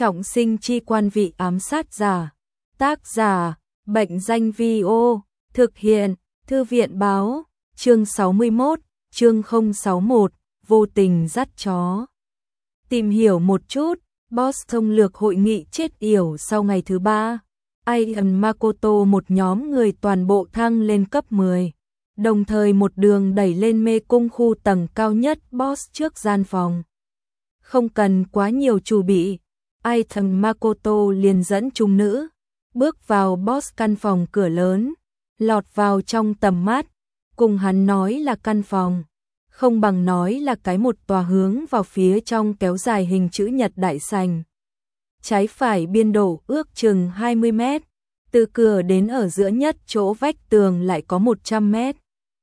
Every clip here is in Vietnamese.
Trọng sinh chi quan vị ám sát giả. Tác giả, Bệnh danh Vi-ô. Thực hiện, Thư viện báo. Chương 61, chương 061, vô tình dắt chó. Tìm hiểu một chút, Boss thông lược hội nghị chết yểu sau ngày thứ 3. Ian Makoto một nhóm người toàn bộ thăng lên cấp 10. Đồng thời một đường đẩy lên mê cung khu tầng cao nhất Boss trước gian phòng. Không cần quá nhiều chuẩn bị, Ian Makoto liền dẫn chúng nữ, bước vào Boss căn phòng cửa lớn, lọt vào trong tầm mắt, cùng hắn nói là căn phòng, không bằng nói là cái một tòa hướng vào phía trong kéo dài hình chữ nhật đại sảnh. Trái phải biên độ ước chừng 20 mét, từ cửa đến ở giữa nhất chỗ vách tường lại có 100 mét.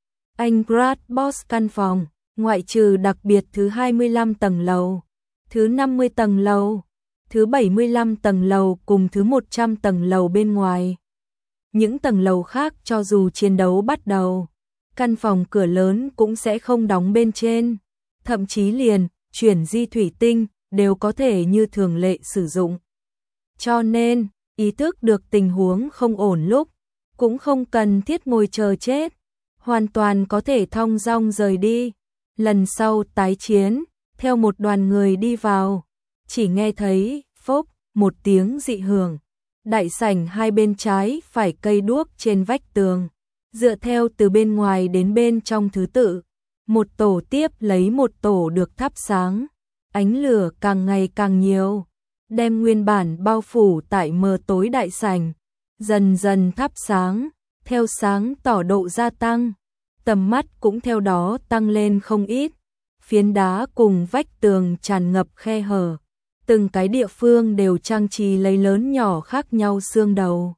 Anh Brad Boss căn phòng, ngoại trừ đặc biệt thứ 25 tầng lầu, thứ 50 tầng lầu, thứ 75 tầng lầu cùng thứ 100 tầng lầu bên ngoài. Những tầng lầu khác cho dù chiến đấu bắt đầu, căn phòng cửa lớn cũng sẽ không đóng bên trên, thậm chí liền chuyển di thủy tinh đều có thể như thường lệ sử dụng. Cho nên, ý thức được tình huống không ổn lúc, cũng không cần thiết ngồi chờ chết, hoàn toàn có thể thong dong rời đi. Lần sau tái chiến, theo một đoàn người đi vào, chỉ nghe thấy phốc một tiếng dị hưởng. Đại sảnh hai bên trái phải cây đuốc trên vách tường, dựa theo từ bên ngoài đến bên trong thứ tự, một tổ tiếp lấy một tổ được thắp sáng, ánh lửa càng ngày càng nhiều, đem nguyên bản bao phủ tại mờ tối đại sảnh, dần dần thắp sáng, theo sáng tỏ độ gia tăng, tầm mắt cũng theo đó tăng lên không ít, phiến đá cùng vách tường tràn ngập khe hở. Từng cái địa phương đều trang trí lấy lớn nhỏ khác nhau xương đầu.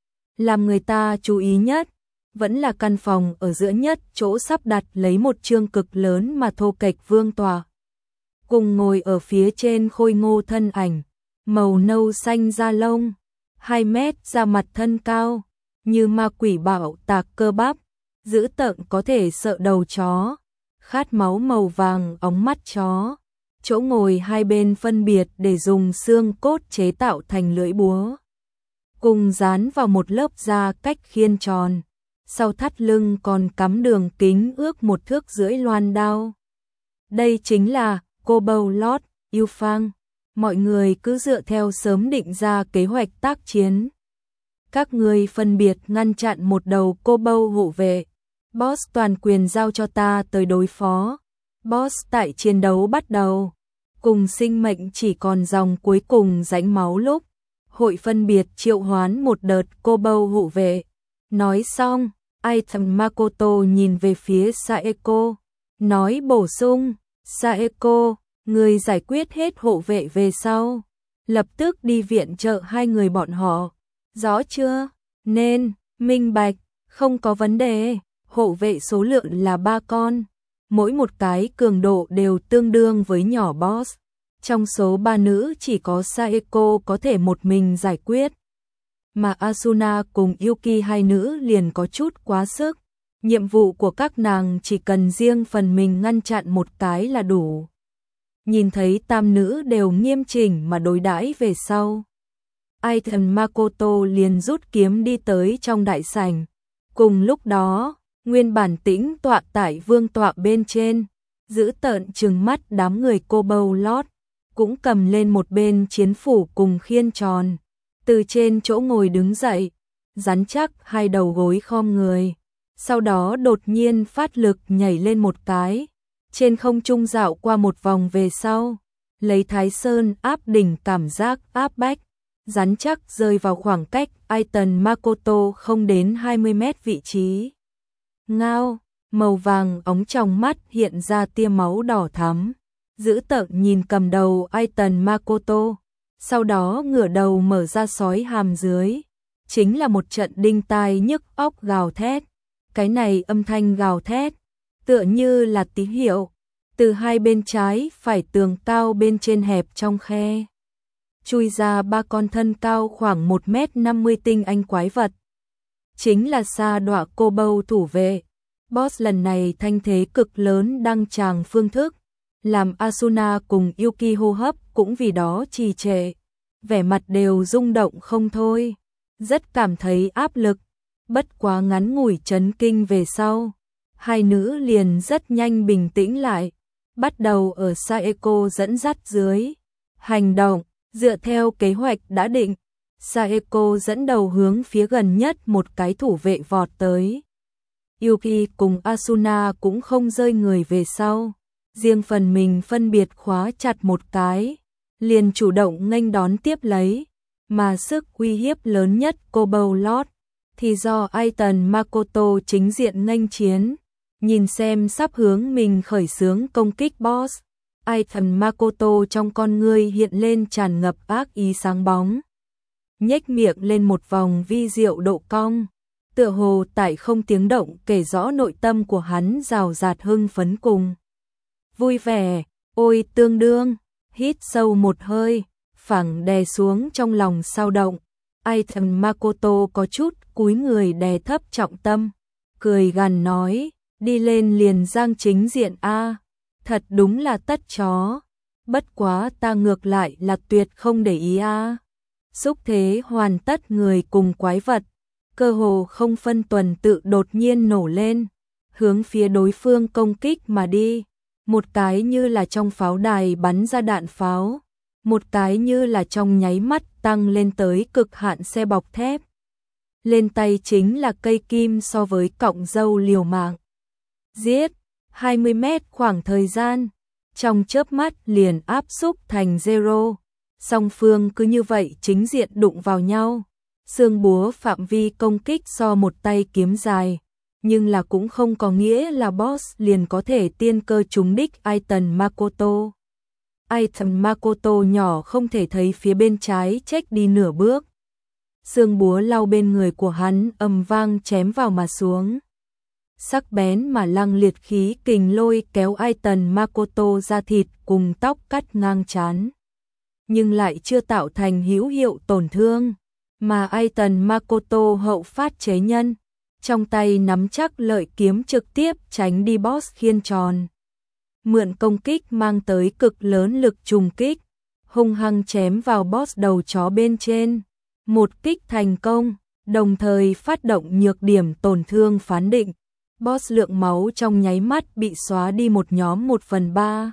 Làm người ta chú ý nhất, vẫn là căn phòng ở giữa nhất chỗ sắp đặt lấy một chương cực lớn mà thô kệch vương tọa. Cùng ngồi ở phía trên khôi ngô thân ảnh, màu nâu xanh da lông, 2 mét da mặt thân cao, như ma quỷ bạo tạc cơ bắp, dữ tợn có thể sợ đầu chó, khát máu màu vàng óng mắt chó. Chỗ ngồi hai bên phân biệt để dùng xương cốt chế tạo thành lưỡi búa, cùng dán vào một lớp da cách khiên tròn, sau thắt lưng còn cắm đường kính ước 1 thước rưỡi loan đao. Đây chính là Kobold Lord Yêu Phang, mọi người cứ dựa theo sớm định ra kế hoạch tác chiến. Các người phân biệt ngăn chặn một đầu Kobold hộ vệ, Boss toàn quyền giao cho ta tới đối phó. Boss tại chiến đấu bắt đầu, cùng sinh mệnh chỉ còn dòng cuối cùng rãnh máu lúc, hội phân biệt triệu hoán một đợt Kobold hộ vệ. Nói xong, Ian Makoto nhìn về phía Saeko, nói bổ sung, Saeko, người giải quyết hết hộ vệ về sau, lập tức đi viện trợ hai người bọn họ. Rõ chưa? Nên, minh bạch, không có vấn đề, hộ vệ số lượng là 3 con. Mỗi một cái cường độ đều tương đương với nhỏ Boss. Trong số 3 nữ chỉ có Saeko có thể một mình giải quyết. Mà Asuna cùng Yuki hai nữ liền có chút quá sức. Nhiệm vụ của các nàng chỉ cần riêng phần mình ngăn chặn một cái là đủ. Nhìn thấy tam nữ đều nghiêm chỉnh mà đối đãi về sau, Ian Makoto liền rút kiếm đi tới trong đại sảnh. Cùng lúc đó, nguyên bản tĩnh tọa tại vương tọa bên trên, giữ tợn trừng mắt đám người Kobold Lord, cũng cầm lên một bên chiến phủ cùng khiên tròn, từ trên chỗ ngồi đứng dậy, rắn chắc hai đầu gối khom người, sau đó đột nhiên phát lực nhảy lên một cái, trên không trung dạo qua một vòng về sau, lấy Thái Sơn áp đỉnh cảm giác áp bách, rắn chắc rơi vào khoảng cách Ian Makoto không đến 20 mét vị trí. Ngao, màu vàng óng trong mắt hiện ra tia máu đỏ thắm, dữ tợn nhìn cầm đầu Ian Makoto, sau đó ngửa đầu mở ra sói hàm dưới, chính là một trận đinh tai nhức óc gào thét. Cái này âm thanh gào thét, tựa như là tín hiệu, từ hai bên trái phải tường cao bên trên hẹp trong khe, chui ra 3 con thân cao khoảng 1,50 m tinh anh quái vật. Chính là sa đọa Kobold thủ vệ. Boss lần này thanh thế cực lớn đăng tràng phương thức, làm Asuna cùng Yuki hô hấp cũng vì đó trì trệ. vẻ mặt đều rung động không thôi, rất cảm thấy áp lực, bất quá ngắn ngủi chấn kinh về sau. Hai nữ liền rất nhanh bình tĩnh lại, bắt đầu ở Saeko dẫn dắt dưới hành động, dựa theo kế hoạch đã định. Saeko dẫn đầu hướng phía gần nhất một cái thủ vệ vọt tới. Yuki cùng Asuna cũng không rơi người về sau, riêng phần mình phân biệt khóa chặt một cái, liền chủ động nghênh đón tiếp lấy, mà sức uy hiếp lớn nhất Kobold Lord thì do Aiton Makoto chính diện nghênh chiến. Nhìn xem sắp hướng mình khởi xướng công kích boss, Aiton Makoto trong con ngươi hiện lên tràn ngập ác ý sáng bóng, nhếch miệng lên một vòng vi diệu độ cong, tựa hồ tại không tiếng động kể rõ nội tâm của hắn rào rạt hưng phấn cùng vui vẻ. Ôi tương đương, hít sâu một hơi, phẳng đè xuống trong lòng sao động. Aiton Makoto có chút cúi người đè thấp trọng tâm, cười gằn nói, đi lên liền giang chính diện a, thật đúng là tất chó, bất quá ta ngược lại là tuyệt không để ý a. Xúc thế hoàn tất, người cùng quái vật, cơ hồ không phân tuần tự đột nhiên nổ lên, hướng phía đối phương công kích mà đi, một cái như là trong pháo đài bắn ra đạn pháo, một cái như là trong nháy mắt tăng lên tới cực hạn xe bọc thép. Lên tay chính là cây kim so với cọng dâu liều mạng. Giết, 20 mét khoảng thời gian, trong chớp mắt liền áp xúc thành zero. Song phương cứ như vậy chính diện đụng vào nhau. Xương búa phạm vi công kích so một tay kiếm dài, nhưng là cũng không có nghĩa là boss liền có thể tiên cơ trúng đích Aiton Makoto. Aiton Makoto nhỏ không thể thấy phía bên trái chếch đi nửa bước. Xương búa lau bên người của hắn ầm vang chém vào mà xuống. Sắc bén mà lăng liệt khí kình lôi kéo Aiton Makoto ra thịt cùng tóc cắt ngang trán, nhưng lại chưa tạo thành hữu hiệu tổn thương, mà Aiton Makoto hậu phát chế nhân, trong tay nắm chắc lợi kiếm trực tiếp tránh đi boss khiên tròn. Mượn công kích mang tới cực lớn lực trùng kích, hung hăng chém vào boss đầu chó bên trên. Một kích thành công, đồng thời phát động nhược điểm tổn thương phán định. Boss lượng máu trong nháy mắt bị xóa đi một nhóm 1/3.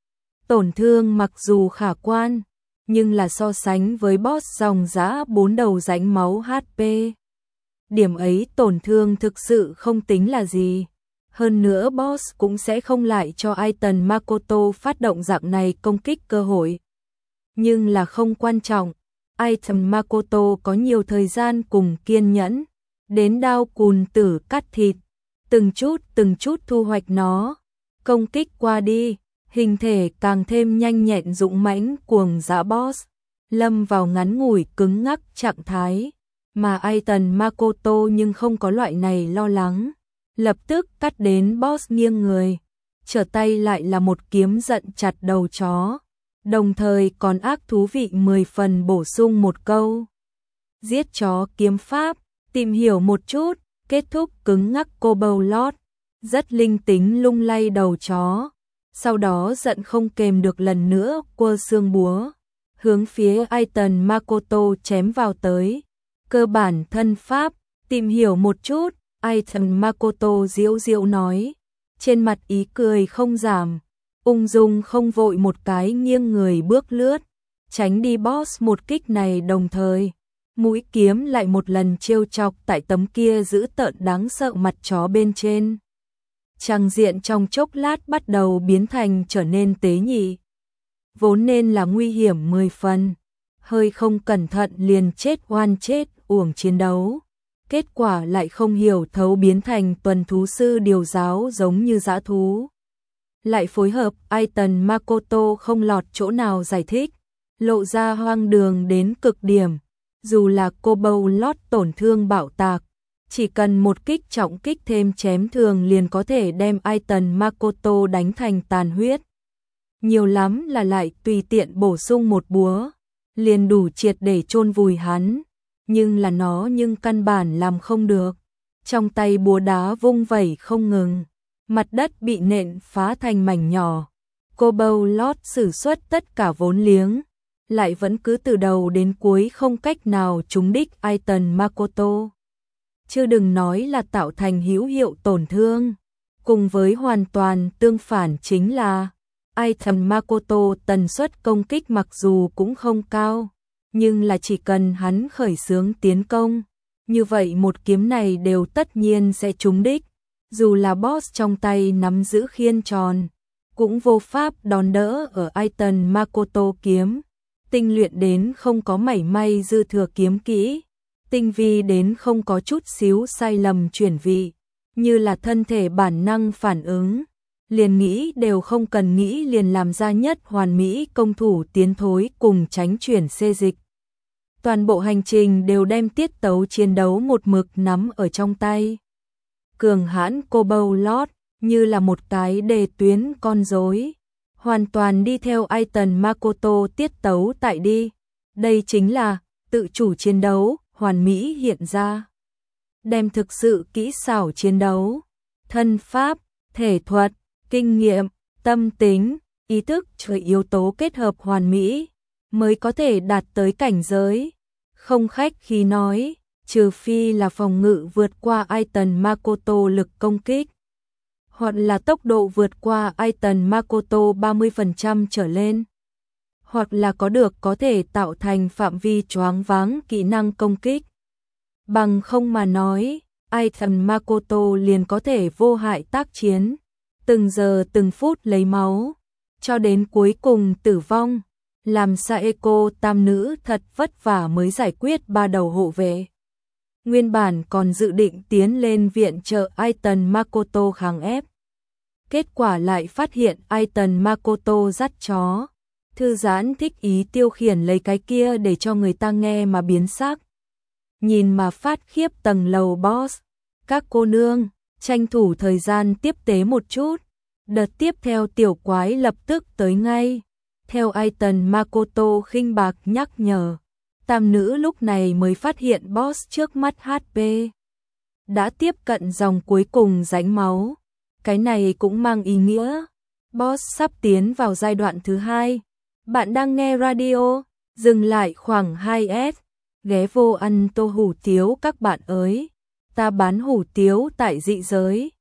Tổn thương mặc dù khả quan, nhưng là so sánh với boss dòng dã 4 đầu rãnh máu HP. Điểm ấy tổn thương thực sự không tính là gì. Hơn nữa boss cũng sẽ không lại cho Aiton Makoto phát động dạng này công kích cơ hội. Nhưng là không quan trọng, Aiton Makoto có nhiều thời gian cùng kiên nhẫn, đến đao cùn tử cắt thịt, từng chút thu hoạch nó, công kích qua đi, hình thể càng thêm nhanh nhẹn dũng mãnh cuồng dã boss, lâm vào ngắn ngủi cứng ngắc trạng thái, mà Aiton Makoto nhưng không có loại này lo lắng, lập tức cắt đến boss nghiêng người, trở tay lại là một kiếm giận chặt đầu chó, đồng thời còn ác thú vị 10 phần bổ sung một câu. Giết chó kiếm pháp, tìm hiểu một chút, kết thúc cứng ngắc Kobold Lord, rất linh tính lung lay đầu chó, sau đó giận không kềm được lần nữa quơ xương búa, hướng phía Aiton Makoto chém vào tới. Cơ bản thân pháp, tìm hiểu một chút, Aiton Makoto diễu diễu nói, trên mặt ý cười không giảm, ung dung không vội một cái nghiêng người bước lướt, tránh đi boss một kích này, đồng thời mũi kiếm lại một lần trêu chọc tại tấm kia dữ tợn đáng sợ mặt chó bên trên. Trang diện trong chốc lát bắt đầu biến thành trở nên tế nhị. Vốn nên là nguy hiểm 10 phần, hơi không cẩn thận liền chết oan chết uổng chiến đấu. Kết quả lại không hiểu thấu biến thành tuần thú sư điều giáo giống như dã thú. Lại phối hợp Aiton Makoto không lọt chỗ nào giải thích, lộ ra hoang đường đến cực điểm. Dù là Kobold Lord tổn thương bạo tạc, chỉ cần một kích trọng kích thêm chém thường liền có thể đem Aiton Makoto đánh thành tàn huyết. Nhiều lắm là lại tùy tiện bổ sung một búa, liền đủ triệt để chôn vùi hắn. Nhưng là nó căn bản làm không được. Trong tay búa đá vung vẩy không ngừng, mặt đất bị nện phá thành mảnh nhỏ. Kobold Lord sử xuất tất cả vốn liếng, lại vẫn cứ từ đầu đến cuối không cách nào trúng đích Aiton Makoto. Chứ đừng nói là tạo thành hữu hiệu tổn thương. Cùng với hoàn toàn tương phản chính là Aiton Makoto tần suất công kích mặc dù cũng không cao, nhưng là chỉ cần hắn khởi xướng tiến công, như vậy một kiếm này đều tất nhiên sẽ trúng đích, dù là boss trong tay nắm giữ khiên tròn, cũng vô pháp đón đỡ ở Aiton Makoto kiếm, tinh luyện đến không có mảy may dư thừa kiếm kỹ, tinh vi đến không có chút xíu sai lầm chuyển vị, như là thân thể bản năng phản ứng, liền nghĩ đều không cần nghĩ liền làm ra nhất hoàn mỹ công thủ tiến thối cùng tránh chuyển xê dịch. Toàn bộ hành trình đều đem tiết tấu chiến đấu một mực nắm ở trong tay. Cường hãn Kobold Lord như là một cái đề tuyến con rối, hoàn toàn đi theo Aiton Makoto tiết tấu tại đi. Đây chính là tự chủ chiến đấu, hoàn mỹ hiện ra. Đem thực sự kỹ xảo chiến đấu, thân pháp, thể thuật, kinh nghiệm, tâm tính, ý thức chờ yếu tố kết hợp hoàn mỹ, mới có thể đạt tới cảnh giới. Không khách khí nói, trừ phi là phòng ngự vượt qua Aiton Makoto lực công kích, hoặc là tốc độ vượt qua Aiton Makoto 30% trở lên, hoặc là có được có thể tạo thành phạm vi choáng váng kỹ năng công kích. Bằng không mà nói, Aiton Makoto liền có thể vô hại tác chiến, từng giờ từng phút lấy máu, cho đến cuối cùng tử vong, làm Saeko tam nữ thật vất vả mới giải quyết 3 đầu hộ vệ. Nguyên bản còn dự định tiến lên viện trợ Aiton Makoto kháng ép. Kết quả lại phát hiện Aiton Makoto dắt chó, thư giãn thích ý tiêu khiển lấy cái kia để cho người ta nghe mà biến sắc. Nhìn mà phát khiếp tầng lầu boss, các cô nương, tranh thủ thời gian tiếp tế một chút, đợt tiếp theo tiểu quái lập tức tới ngay. Theo Aiton Makoto khinh bạc nhắc nhở, tam nữ lúc này mới phát hiện boss trước mắt HP đã tiếp cận dòng cuối cùng rãnh máu. Cái này cũng mang ý nghĩa boss sắp tiến vào giai đoạn thứ 2. Bạn đang nghe radio, dừng lại khoảng 2S, ghé vô ăn tô hủ tiếu các bạn ơi. Ta bán hủ tiếu tại dị giới.